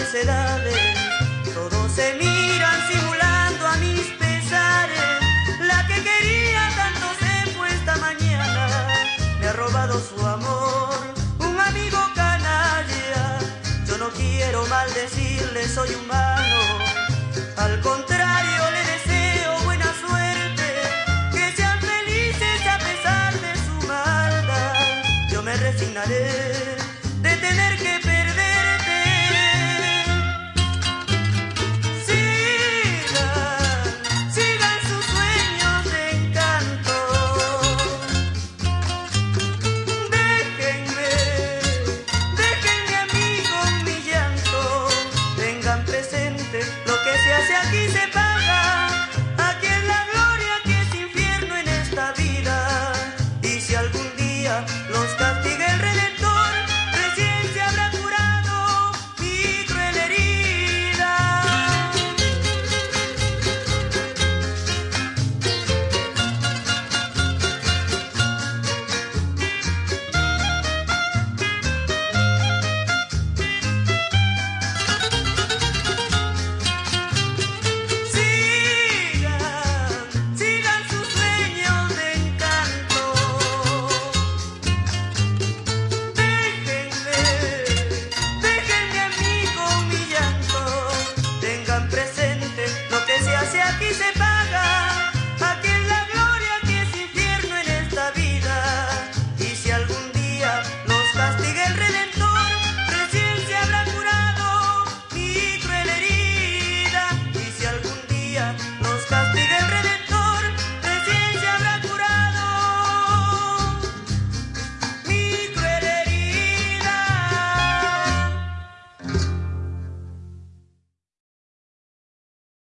falsedades, todos se miran simulando a mis pesares. La que quería tanto se fue esta mañana, me ha robado su amor, un amigo canalla. Yo no quiero maldecirle, soy humano, al contrario le deseo buena suerte, que sean felices a pesar de su maldad. Yo me resignaré de tener que